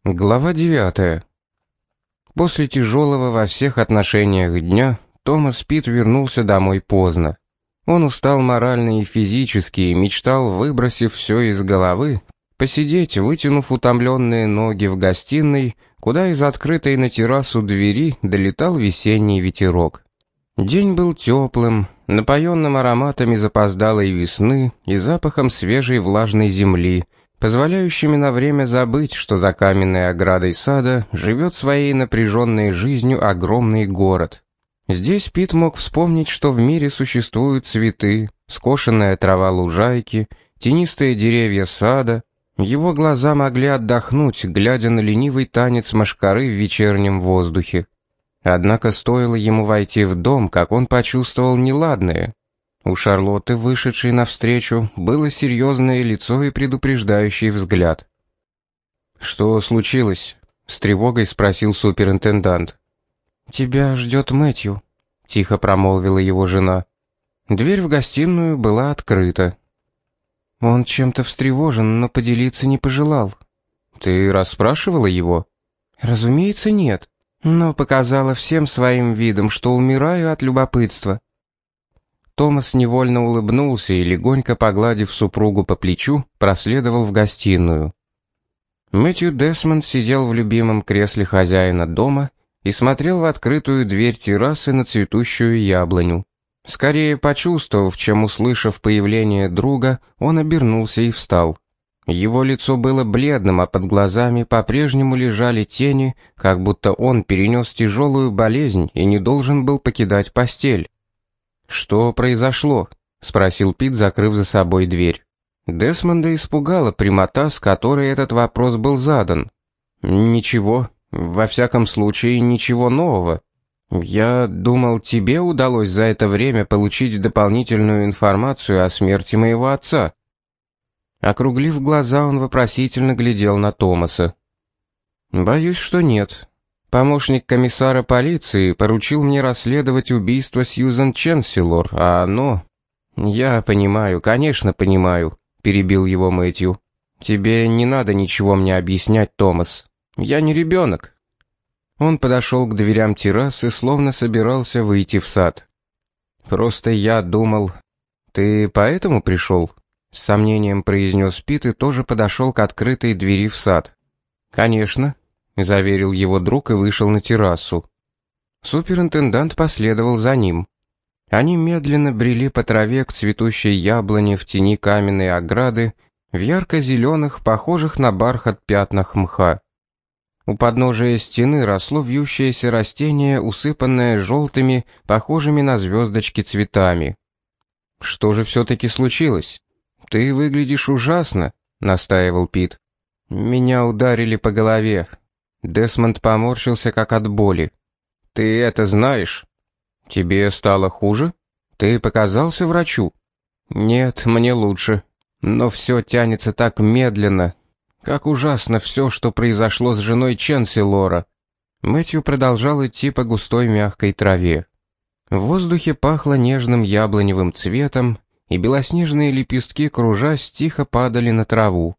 Глава 9. После тяжелого во всех отношениях дня Томас Питт вернулся домой поздно. Он устал морально и физически и мечтал, выбросив все из головы, посидеть, вытянув утомленные ноги в гостиной, куда из открытой на террасу двери долетал весенний ветерок. День был теплым, напоенным ароматами запоздалой весны и запахом свежей влажной земли, позволяющими на время забыть, что за каменной оградой сада живет своей напряженной жизнью огромный город. Здесь Пит мог вспомнить, что в мире существуют цветы, скошенная трава лужайки, тенистые деревья сада. Его глаза могли отдохнуть, глядя на ленивый танец мошкары в вечернем воздухе. Однако стоило ему войти в дом, как он почувствовал неладное. У Шарлотты, вышедшей навстречу, было серьезное лицо и предупреждающий взгляд. «Что случилось?» — с тревогой спросил суперинтендант. «Тебя ждет Мэтью», — тихо промолвила его жена. Дверь в гостиную была открыта. «Он чем-то встревожен, но поделиться не пожелал». «Ты расспрашивала его?» «Разумеется, нет, но показала всем своим видом, что умираю от любопытства». Томас невольно улыбнулся и, легонько погладив супругу по плечу, проследовал в гостиную. Мэтью Десмонд сидел в любимом кресле хозяина дома и смотрел в открытую дверь террасы на цветущую яблоню. Скорее почувствовав, чем услышав появление друга, он обернулся и встал. Его лицо было бледным, а под глазами по-прежнему лежали тени, как будто он перенес тяжелую болезнь и не должен был покидать постель. «Что произошло?» — спросил Пит, закрыв за собой дверь. Десмонда испугала прямота, с которой этот вопрос был задан. «Ничего, во всяком случае, ничего нового. Я думал, тебе удалось за это время получить дополнительную информацию о смерти моего отца». Округлив глаза, он вопросительно глядел на Томаса. «Боюсь, что нет. Помощник комиссара полиции поручил мне расследовать убийство Сьюзен Ченсилор, а оно...» «Я понимаю, конечно, понимаю», — перебил его Мэтью. «Тебе не надо ничего мне объяснять, Томас. Я не ребенок». Он подошел к дверям террасы, словно собирался выйти в сад. «Просто я думал...» «Ты поэтому пришел?» — с сомнением произнес Пит и тоже подошел к открытой двери в сад. «Конечно», — заверил его друг и вышел на террасу. Суперинтендант последовал за ним. Они медленно брели по траве к цветущей яблоне в тени каменной ограды, в ярко-зеленых, похожих на бархат пятнах мха. У подножия стены росло вьющееся растение, усыпанное желтыми, похожими на звездочки цветами. «Что же все-таки случилось? Ты выглядишь ужасно», — настаивал Пит. «Меня ударили по голове». Десмонд поморщился, как от боли. «Ты это знаешь? Тебе стало хуже? Ты показался врачу?» «Нет, мне лучше. Но все тянется так медленно. Как ужасно все, что произошло с женой Ченсилора». Мэтью продолжал идти по густой мягкой траве. В воздухе пахло нежным яблоневым цветом, и белоснежные лепестки, кружась, тихо падали на траву.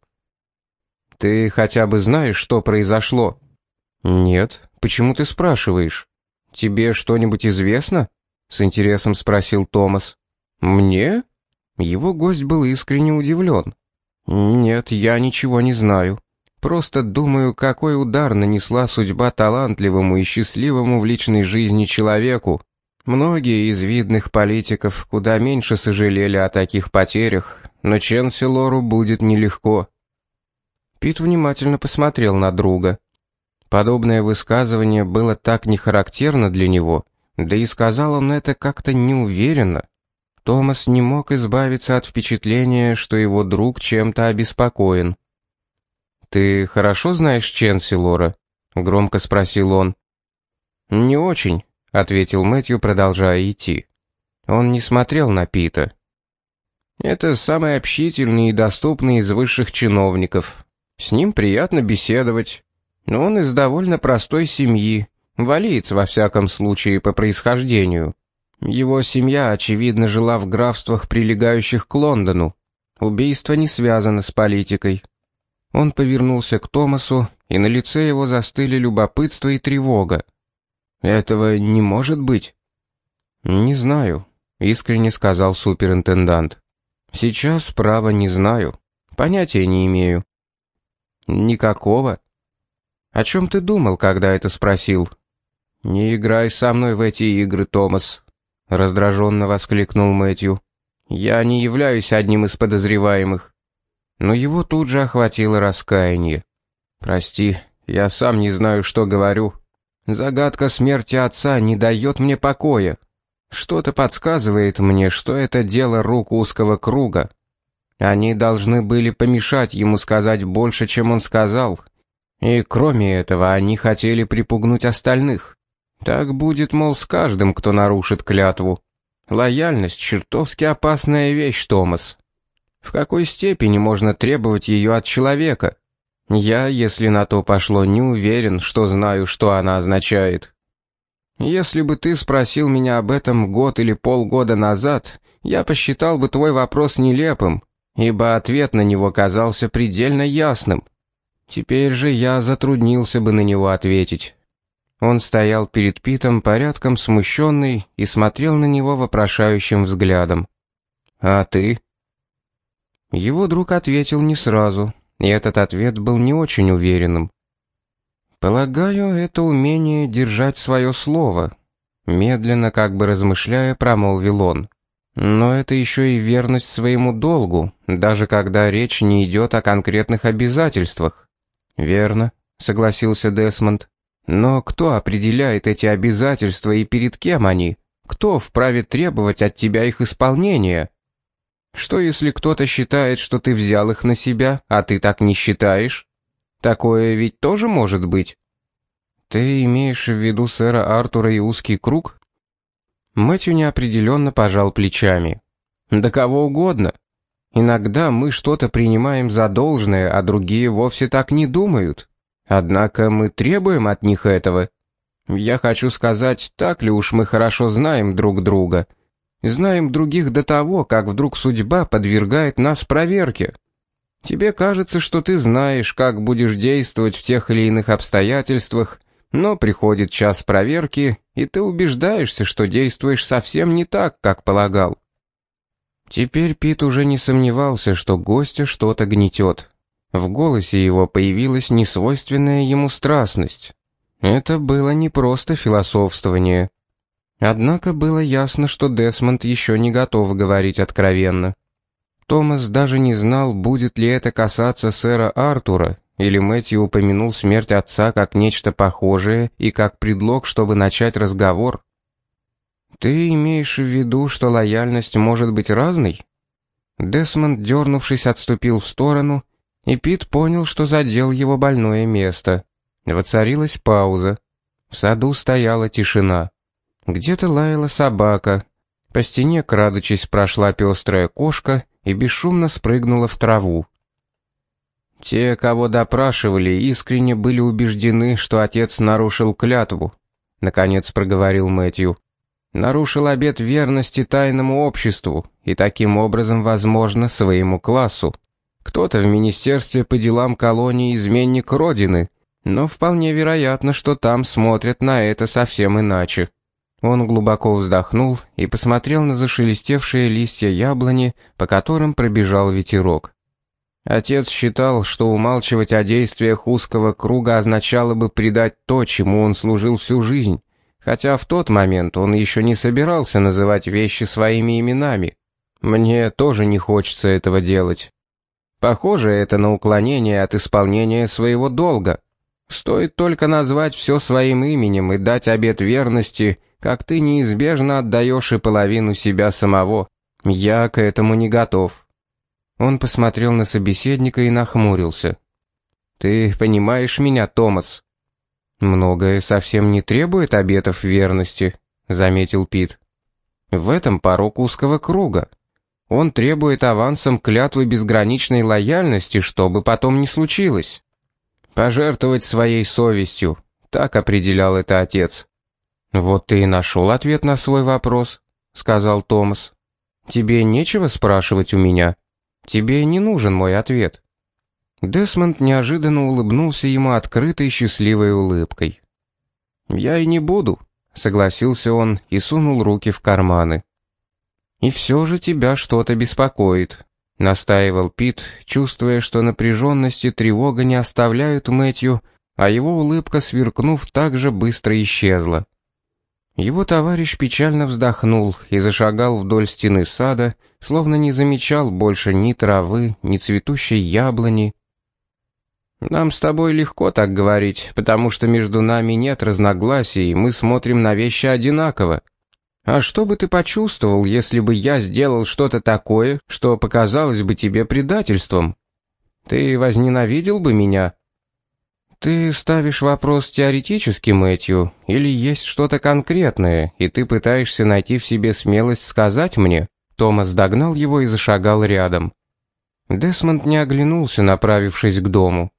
«Ты хотя бы знаешь, что произошло?» «Нет. Почему ты спрашиваешь? Тебе что-нибудь известно?» — с интересом спросил Томас. «Мне?» Его гость был искренне удивлен. «Нет, я ничего не знаю. Просто думаю, какой удар нанесла судьба талантливому и счастливому в личной жизни человеку. Многие из видных политиков куда меньше сожалели о таких потерях, но Ченсилору будет нелегко». Пит внимательно посмотрел на друга. Подобное высказывание было так нехарактерно для него, да и сказал он это как-то неуверенно. Томас не мог избавиться от впечатления, что его друг чем-то обеспокоен. «Ты хорошо знаешь Ченсилора?» — громко спросил он. «Не очень», — ответил Мэтью, продолжая идти. Он не смотрел на Пита. «Это самый общительный и доступный из высших чиновников. С ним приятно беседовать. Но он из довольно простой семьи, валиец во всяком случае по происхождению. Его семья, очевидно, жила в графствах, прилегающих к Лондону. Убийство не связано с политикой». Он повернулся к Томасу и на лице его застыли любопытство и тревога. «Этого не может быть?» «Не знаю», — искренне сказал суперинтендант. «Сейчас, право, не знаю. Понятия не имею». «Никакого?» «О чем ты думал, когда это спросил?» «Не играй со мной в эти игры, Томас», — раздраженно воскликнул Мэтью. «Я не являюсь одним из подозреваемых». Но его тут же охватило раскаяние. «Прости, я сам не знаю, что говорю. Загадка смерти отца не дает мне покоя. Что-то подсказывает мне, что это дело рук узкого круга. Они должны были помешать ему сказать больше, чем он сказал. И кроме этого, они хотели припугнуть остальных. Так будет, мол, с каждым, кто нарушит клятву. Лояльность — чертовски опасная вещь, Томас. В какой степени можно требовать ее от человека? Я, если на то пошло, не уверен, что знаю, что она означает. Если бы ты спросил меня об этом год или полгода назад, я посчитал бы твой вопрос нелепым, ибо ответ на него казался предельно ясным. Теперь же я затруднился бы на него ответить». Он стоял перед Питом порядком смущенный и смотрел на него вопрошающим взглядом. «А ты?» Его друг ответил не сразу, и этот ответ был не очень уверенным. «Полагаю, это умение держать свое слово», — медленно, как бы размышляя, промолвил он. «Но это еще и верность своему долгу, даже когда речь не идет о конкретных обязательствах». «Верно», — согласился Десмонд. «Но кто определяет эти обязательства и перед кем они? Кто вправе требовать от тебя их исполнения? Что если кто-то считает, что ты взял их на себя, а ты так не считаешь? Такое ведь тоже может быть». «Ты имеешь в виду сэра Артура и узкий круг?» Мэтью неопределенно пожал плечами. «Да кого угодно. Иногда мы что-то принимаем за должное, а другие вовсе так не думают. Однако мы требуем от них этого. Я хочу сказать, так ли уж мы хорошо знаем друг друга. Знаем других до того, как вдруг судьба подвергает нас проверке. Тебе кажется, что ты знаешь, как будешь действовать в тех или иных обстоятельствах, но приходит час проверки, и ты убеждаешься, что действуешь совсем не так, как полагал». Теперь Пит уже не сомневался, что гостя что-то гнетет. В голосе его появилась несвойственная ему страстность. Это было не просто философствование. Однако было ясно, что Десмонд еще не готов говорить откровенно. Томас даже не знал, будет ли это касаться сэра Артура, или Мэтью упомянул смерть отца как нечто похожее и как предлог, чтобы начать разговор. «Ты имеешь в виду, что лояльность может быть разной?» Десмонд, дернувшись, отступил в сторону, и Пит понял, что задел его больное место. Воцарилась пауза. В саду стояла тишина. Где-то лаяла собака. По стене, крадучись, прошла пестрая кошка и бесшумно спрыгнула в траву. «Те, кого допрашивали, искренне были убеждены, что отец нарушил клятву», — наконец проговорил Мэтью. «Нарушил обет верности тайному обществу и таким образом, возможно, своему классу. Кто-то в министерстве по делам колонии изменник Родины, но вполне вероятно, что там смотрят на это совсем иначе». Он глубоко вздохнул и посмотрел на зашелестевшие листья яблони, по которым пробежал ветерок. Отец считал, что умалчивать о действиях узкого круга означало бы предать то, чему он служил всю жизнь, хотя в тот момент он еще не собирался называть вещи своими именами. Мне тоже не хочется этого делать. Похоже это на уклонение от исполнения своего долга. Стоит только назвать все своим именем и дать обет верности, как ты неизбежно отдаешь и половину себя самого. Я к этому не готов». Он посмотрел на собеседника и нахмурился. «Ты понимаешь меня, Томас?» «Многое совсем не требует обетов верности», — заметил Пит. «В этом порок узкого круга. Он требует авансом клятвы безграничной лояльности, что бы потом ни случилось. Пожертвовать своей совестью, так определял это отец». «Вот ты и нашел ответ на свой вопрос», — сказал Томас. «Тебе нечего спрашивать у меня. Тебе не нужен мой ответ». Десмонд неожиданно улыбнулся ему открытой счастливой улыбкой. «Я и не буду», — согласился он и сунул руки в карманы. «И все же тебя что-то беспокоит», — настаивал Пит, чувствуя, что напряженность и тревога не оставляют Мэтью, а его улыбка, сверкнув, так же быстро исчезла. Его товарищ печально вздохнул и зашагал вдоль стены сада, словно не замечал больше ни травы, ни цветущей яблони. «Нам с тобой легко так говорить, потому что между нами нет разногласий, и мы смотрим на вещи одинаково. А что бы ты почувствовал, если бы я сделал что-то такое, что показалось бы тебе предательством? Ты возненавидел бы меня?» «Ты ставишь вопрос теоретически, Мэтью, или есть что-то конкретное, и ты пытаешься найти в себе смелость сказать мне?» Томас догнал его и зашагал рядом. Десмонд не оглянулся, направившись к дому.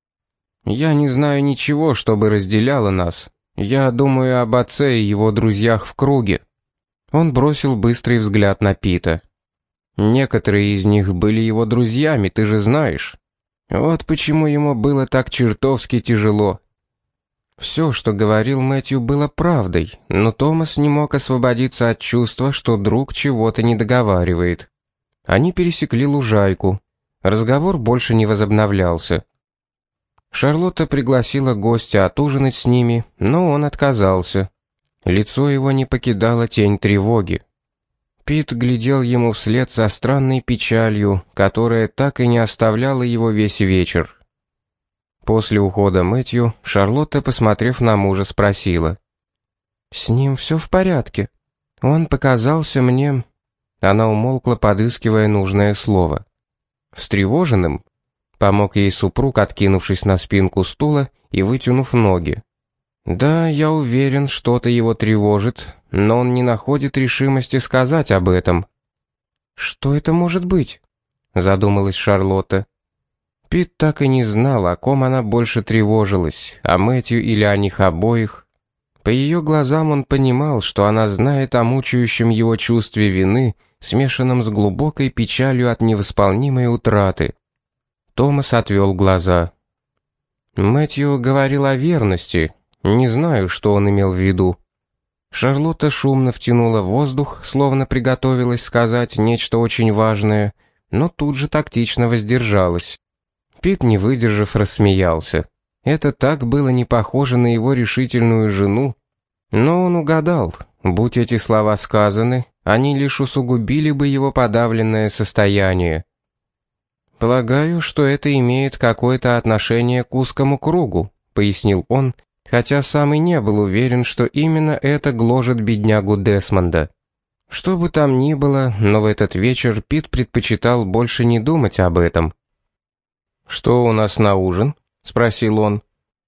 «Я не знаю ничего, что бы разделяло нас. Я думаю об отце и его друзьях в круге». Он бросил быстрый взгляд на Пита. «Некоторые из них были его друзьями, ты же знаешь. Вот почему ему было так чертовски тяжело». Все, что говорил Мэтью, было правдой, но Томас не мог освободиться от чувства, что друг чего-то не договаривает. Они пересекли лужайку. Разговор больше не возобновлялся. Шарлотта пригласила гостя отужинать с ними, но он отказался. Лицо его не покидала тень тревоги. Пит глядел ему вслед со странной печалью, которая так и не оставляла его весь вечер. После ухода Мэтью Шарлотта, посмотрев на мужа, спросила: «С ним все в порядке? Он показался мне...» Она умолкла, подыскивая нужное слово. «Встревоженным?» — помог ей супруг, откинувшись на спинку стула и вытянув ноги. «Да, я уверен, что-то его тревожит, но он не находит решимости сказать об этом». «Что это может быть?» — задумалась Шарлотта. Пит так и не знал, о ком она больше тревожилась, о Мэтью или о них обоих. По ее глазам он понимал, что она знает о мучающем его чувстве вины, смешанном с глубокой печалью от невосполнимой утраты. Томас отвел глаза. Мэтью говорил о верности. Не знаю, что он имел в виду. Шарлотта шумно втянула воздух, словно приготовилась сказать нечто очень важное, но тут же тактично воздержалась. Пит, не выдержав, рассмеялся. Это так было не похоже на его решительную жену. Но он угадал. Будь эти слова сказаны, они лишь усугубили бы его подавленное состояние. «Полагаю, что это имеет какое-то отношение к узкому кругу», — пояснил он, хотя сам и не был уверен, что именно это гложет беднягу Десмонда. Что бы там ни было, но в этот вечер Пит предпочитал больше не думать об этом. «Что у нас на ужин?» — спросил он.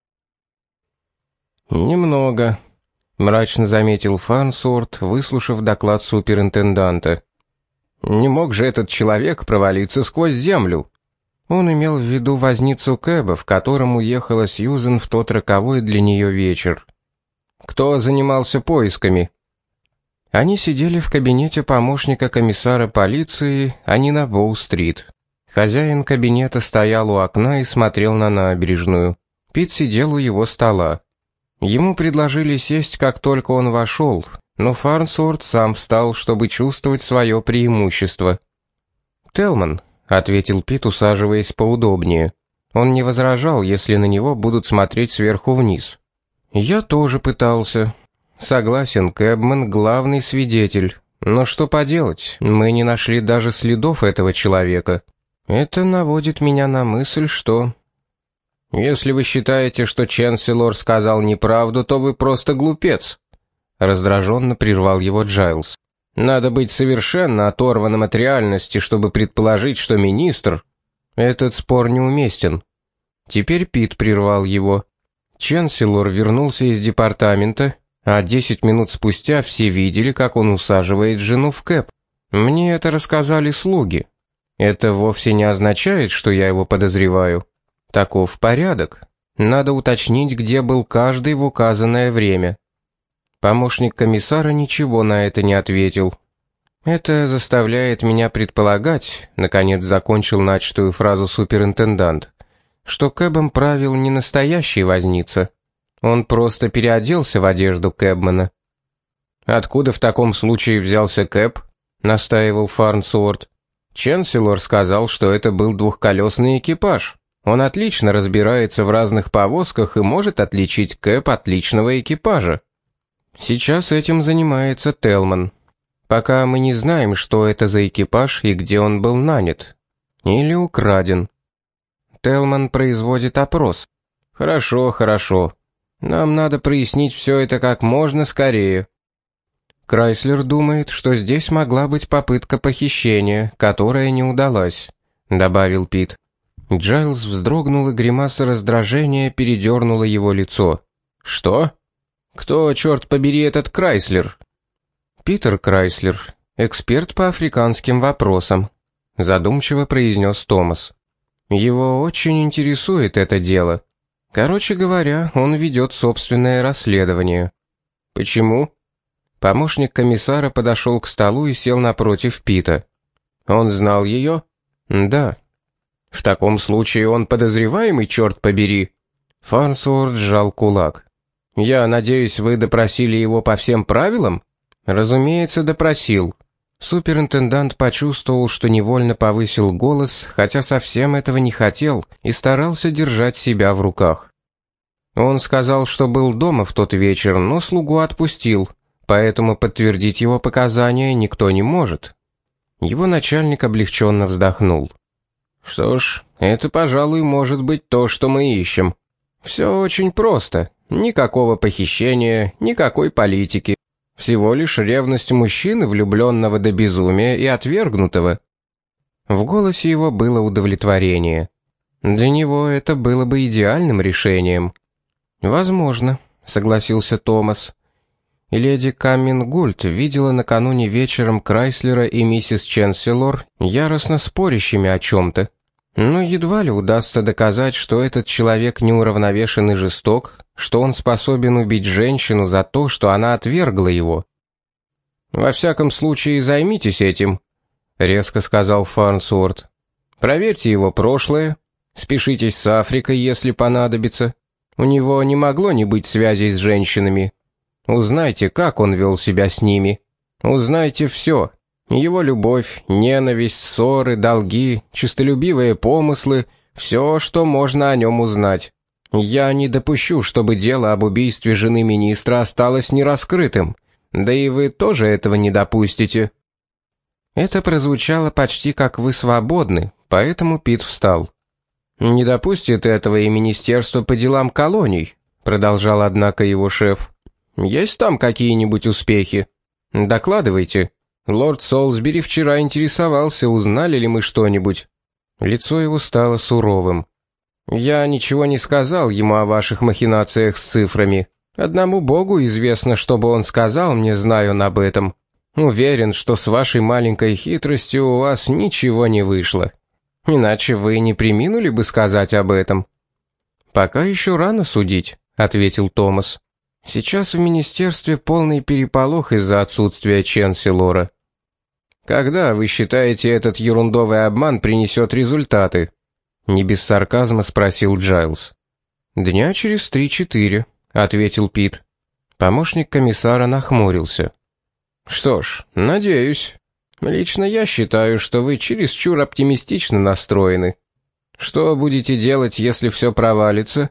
«Немного», — мрачно заметил Фарнсворт, выслушав доклад суперинтенданта. «Не мог же этот человек провалиться сквозь землю?» Он имел в виду возницу Кэба, в котором уехала Сьюзен в тот роковой для нее вечер. «Кто занимался поисками?» Они сидели в кабинете помощника комиссара полиции, а не на Боу-стрит. Хозяин кабинета стоял у окна и смотрел на набережную. Пит сидел у его стола. Ему предложили сесть, как только он вошел, но Фарнсворт сам встал, чтобы чувствовать свое преимущество. «Телман», — ответил Пит, усаживаясь поудобнее. Он не возражал, если на него будут смотреть сверху вниз. «Я тоже пытался. Согласен, Кэбман — главный свидетель. Но что поделать, мы не нашли даже следов этого человека. Это наводит меня на мысль, что...» «Если вы считаете, что Ченселор сказал неправду, то вы просто глупец», — раздраженно прервал его Джайлз. «Надо быть совершенно оторванным от реальности, чтобы предположить, что министр...» «Этот спор неуместен». Теперь Пит прервал его. Ченселор вернулся из департамента, а 10 минут спустя все видели, как он усаживает жену в кэб. Мне это рассказали слуги. Это вовсе не означает, что я его подозреваю. Таков порядок. Надо уточнить, где был каждый в указанное время. Помощник комиссара ничего на это не ответил. Это заставляет меня предполагать, наконец закончил начатую фразу суперинтендант, что Кэбом правил не настоящий возница. Он просто переоделся в одежду Кэбмана. «Откуда в таком случае взялся Кэб?» — настаивал Фарнсуорт. «Ченселор сказал, что это был двухколесный экипаж. Он отлично разбирается в разных повозках и может отличить Кэб от личного экипажа. Сейчас этим занимается Телман. Пока мы не знаем, что это за экипаж и где он был нанят. Или украден. Телман производит опрос. Хорошо, хорошо. Нам надо прояснить все это как можно скорее. Крайслер думает, что здесь могла быть попытка похищения, которая не удалась», — добавил Пит. Джайлз вздрогнул, и гримаса раздражения передернула его лицо. «Что? Кто, черт побери, этот Крайслер?» «Питер Крайслер, эксперт по африканским вопросам», — задумчиво произнес Томас. «Его очень интересует это дело. Короче говоря, он ведет собственное расследование». «Почему?» Помощник комиссара подошел к столу и сел напротив Пита. «Он знал ее?» «Да». «В таком случае он подозреваемый, черт побери?» Фарнсуорт сжал кулак. «Я надеюсь, вы допросили его по всем правилам?» «Разумеется, допросил». Суперинтендант почувствовал, что невольно повысил голос, хотя совсем этого не хотел и старался держать себя в руках. Он сказал, что был дома в тот вечер, но слугу отпустил, поэтому подтвердить его показания никто не может. Его начальник облегченно вздохнул. «Что ж, это, пожалуй, может быть то, что мы ищем. Все очень просто. Никакого похищения, никакой политики. Всего лишь ревность мужчины, влюбленного до безумия и отвергнутого». В голосе его было удовлетворение. Для него это было бы идеальным решением. «Возможно», — согласился Томас. Леди Каммингульд видела накануне вечером Крайслера и миссис Ченселор яростно спорящими о чем-то. Но едва ли удастся доказать, что этот человек неуравновешен и жесток, что он способен убить женщину за то, что она отвергла его. «Во всяком случае, займитесь этим», — резко сказал Фарнсуорт. «Проверьте его прошлое, спешитесь с Африкой, если понадобится. У него не могло не быть связей с женщинами. Узнайте, как он вел себя с ними. Узнайте все. Его любовь, ненависть, ссоры, долги, честолюбивые помыслы, все, что можно о нем узнать. Я не допущу, чтобы дело об убийстве жены министра осталось нераскрытым. Да и вы тоже этого не допустите». Это прозвучало почти как «вы свободны», поэтому Пит встал. «Не допустит этого и Министерство по делам колоний», продолжал, однако, его шеф. «Есть там какие-нибудь успехи? Докладывайте. Лорд Солсбери вчера интересовался, узнали ли мы что-нибудь». Лицо его стало суровым. «Я ничего не сказал ему о ваших махинациях с цифрами. Одному Богу известно, что бы он сказал мне, знаю он об этом. Уверен, что с вашей маленькой хитростью у вас ничего не вышло. Иначе вы не преминули бы сказать об этом». «Пока еще рано судить», — ответил Томас. «Сейчас в министерстве полный переполох из-за отсутствия Ченселора». «Когда, вы считаете, этот ерундовый обман принесет результаты?» Не без сарказма спросил Джайлз. «Дня через 3-4», — ответил Пит. Помощник комиссара нахмурился. «Что ж, надеюсь. Лично я считаю, что вы чересчур оптимистично настроены. Что будете делать, если все провалится?»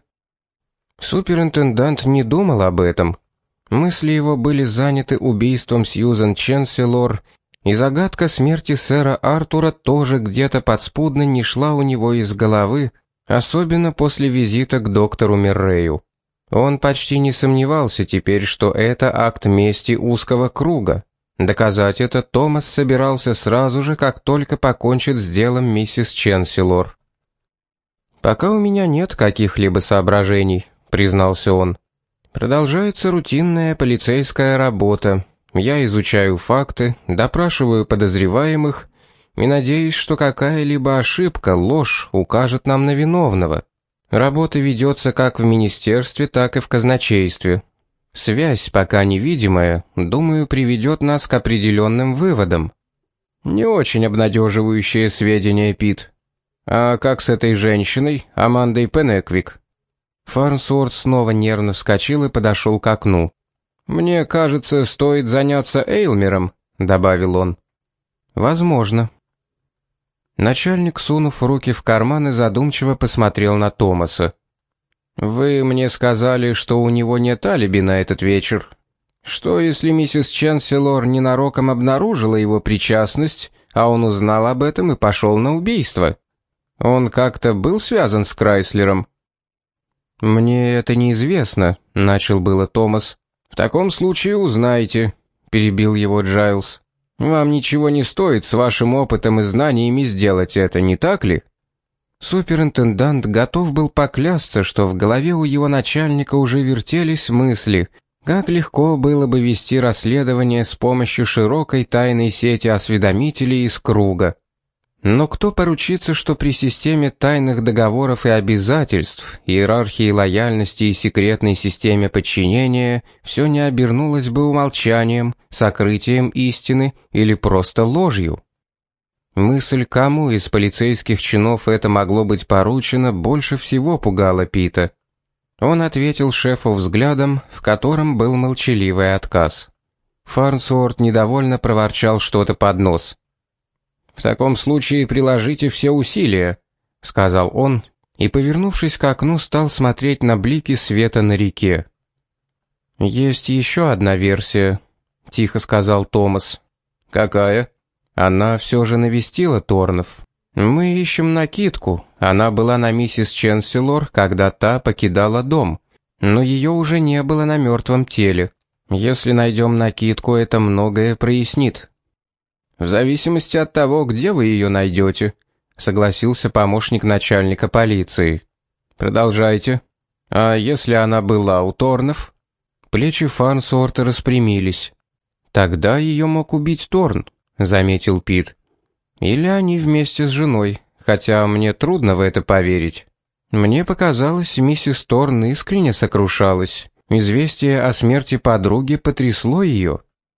Суперинтендант не думал об этом. Мысли его были заняты убийством Сьюзен Ченселор, и загадка смерти сэра Артура тоже где-то подспудно не шла у него из головы, особенно после визита к доктору Меррею. Он почти не сомневался теперь, что это акт мести узкого круга. Доказать это Томас собирался сразу же, как только покончит с делом миссис Ченселор. «Пока у меня нет каких-либо соображений», — признался он. «Продолжается рутинная полицейская работа. Я изучаю факты, допрашиваю подозреваемых и надеюсь, что какая-либо ошибка, ложь укажет нам на виновного. Работа ведется как в министерстве, так и в казначействе. Связь, пока невидимая, думаю, приведет нас к определенным выводам». «Не очень обнадеживающие сведения, Пит». «А как с этой женщиной, Амандой Пенеквик?» Фарнсворт снова нервно вскочил и подошел к окну. «Мне кажется, стоит заняться Эйлмером», — добавил он. «Возможно». Начальник, сунув руки в карманы, задумчиво посмотрел на Томаса. «Вы мне сказали, что у него нет алиби на этот вечер. Что, если миссис Ченселор ненароком обнаружила его причастность, а он узнал об этом и пошел на убийство? Он как-то был связан с Крайслером?» «Мне это неизвестно», — начал было Томас. «В таком случае узнаете», — перебил его Джайлз. «Вам ничего не стоит с вашим опытом и знаниями сделать это, не так ли?» Суперинтендант готов был поклясться, что в голове у его начальника уже вертелись мысли, как легко было бы вести расследование с помощью широкой тайной сети осведомителей из круга. Но кто поручится, что при системе тайных договоров и обязательств, иерархии лояльности и секретной системе подчинения все не обернулось бы умолчанием, сокрытием истины или просто ложью? Мысль, кому из полицейских чинов это могло быть поручено, больше всего пугала Пита. Он ответил шефу взглядом, в котором был молчаливый отказ. Фарнсворт недовольно проворчал что-то под нос. «В таком случае приложите все усилия», — сказал он, и, повернувшись к окну, стал смотреть на блики света на реке. «Есть еще одна версия», — тихо сказал Томас. «Какая?» «Она все же навестила Торнов. Мы ищем накидку. Она была на миссис Ченселор, когда та покидала дом, но ее уже не было на мертвом теле. Если найдем накидку, это многое прояснит». «В зависимости от того, где вы ее найдете», — согласился помощник начальника полиции. «Продолжайте. А если она была у Торнов?» Плечи Фарнсворта распрямились. «Тогда ее мог убить Торн», — заметил Пит. «Или они вместе с женой, хотя мне трудно в это поверить. Мне показалось, миссис Торн искренне сокрушалась. Известие о смерти подруги потрясло ее».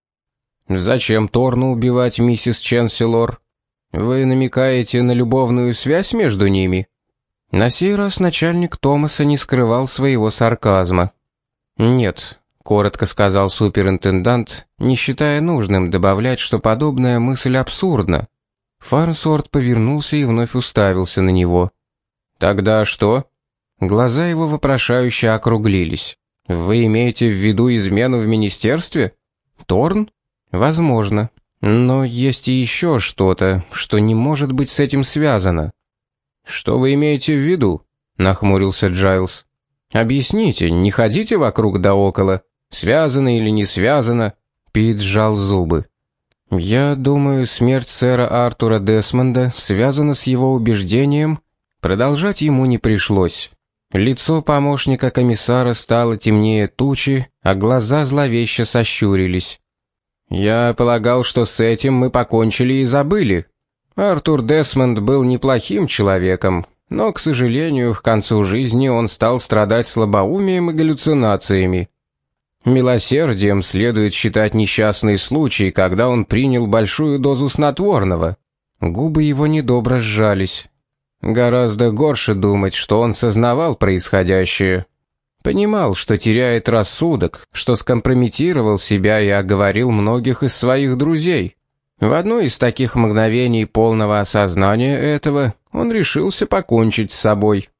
«Зачем Торну убивать миссис Ченселор? Вы намекаете на любовную связь между ними?» На сей раз начальник Томаса не скрывал своего сарказма. «Нет», — коротко сказал суперинтендант, не считая нужным добавлять, что подобная мысль абсурдна. Фарнсворт повернулся и вновь уставился на него. «Тогда что?» Глаза его вопрошающе округлились. «Вы имеете в виду измену в министерстве? Торн?» «Возможно. Но есть и еще что-то, что не может быть с этим связано». «Что вы имеете в виду?» — нахмурился Джайлз. «Объясните, не ходите вокруг да около. Связано или не связано?» Пит сжал зубы. «Я думаю, смерть сэра Артура Десмонда связана с его убеждением». Продолжать ему не пришлось. Лицо помощника комиссара стало темнее тучи, а глаза зловеще сощурились. «Я полагал, что с этим мы покончили и забыли. Артур Десмонд был неплохим человеком, но, к сожалению, к концу жизни он стал страдать слабоумием и галлюцинациями. Милосердием следует считать несчастный случай, когда он принял большую дозу снотворного». Губы его недобро сжались. Гораздо горше думать, что он сознавал происходящее. Понимал, что теряет рассудок, что скомпрометировал себя и оговорил многих из своих друзей. В одно из таких мгновений полного осознания этого он решился покончить с собой.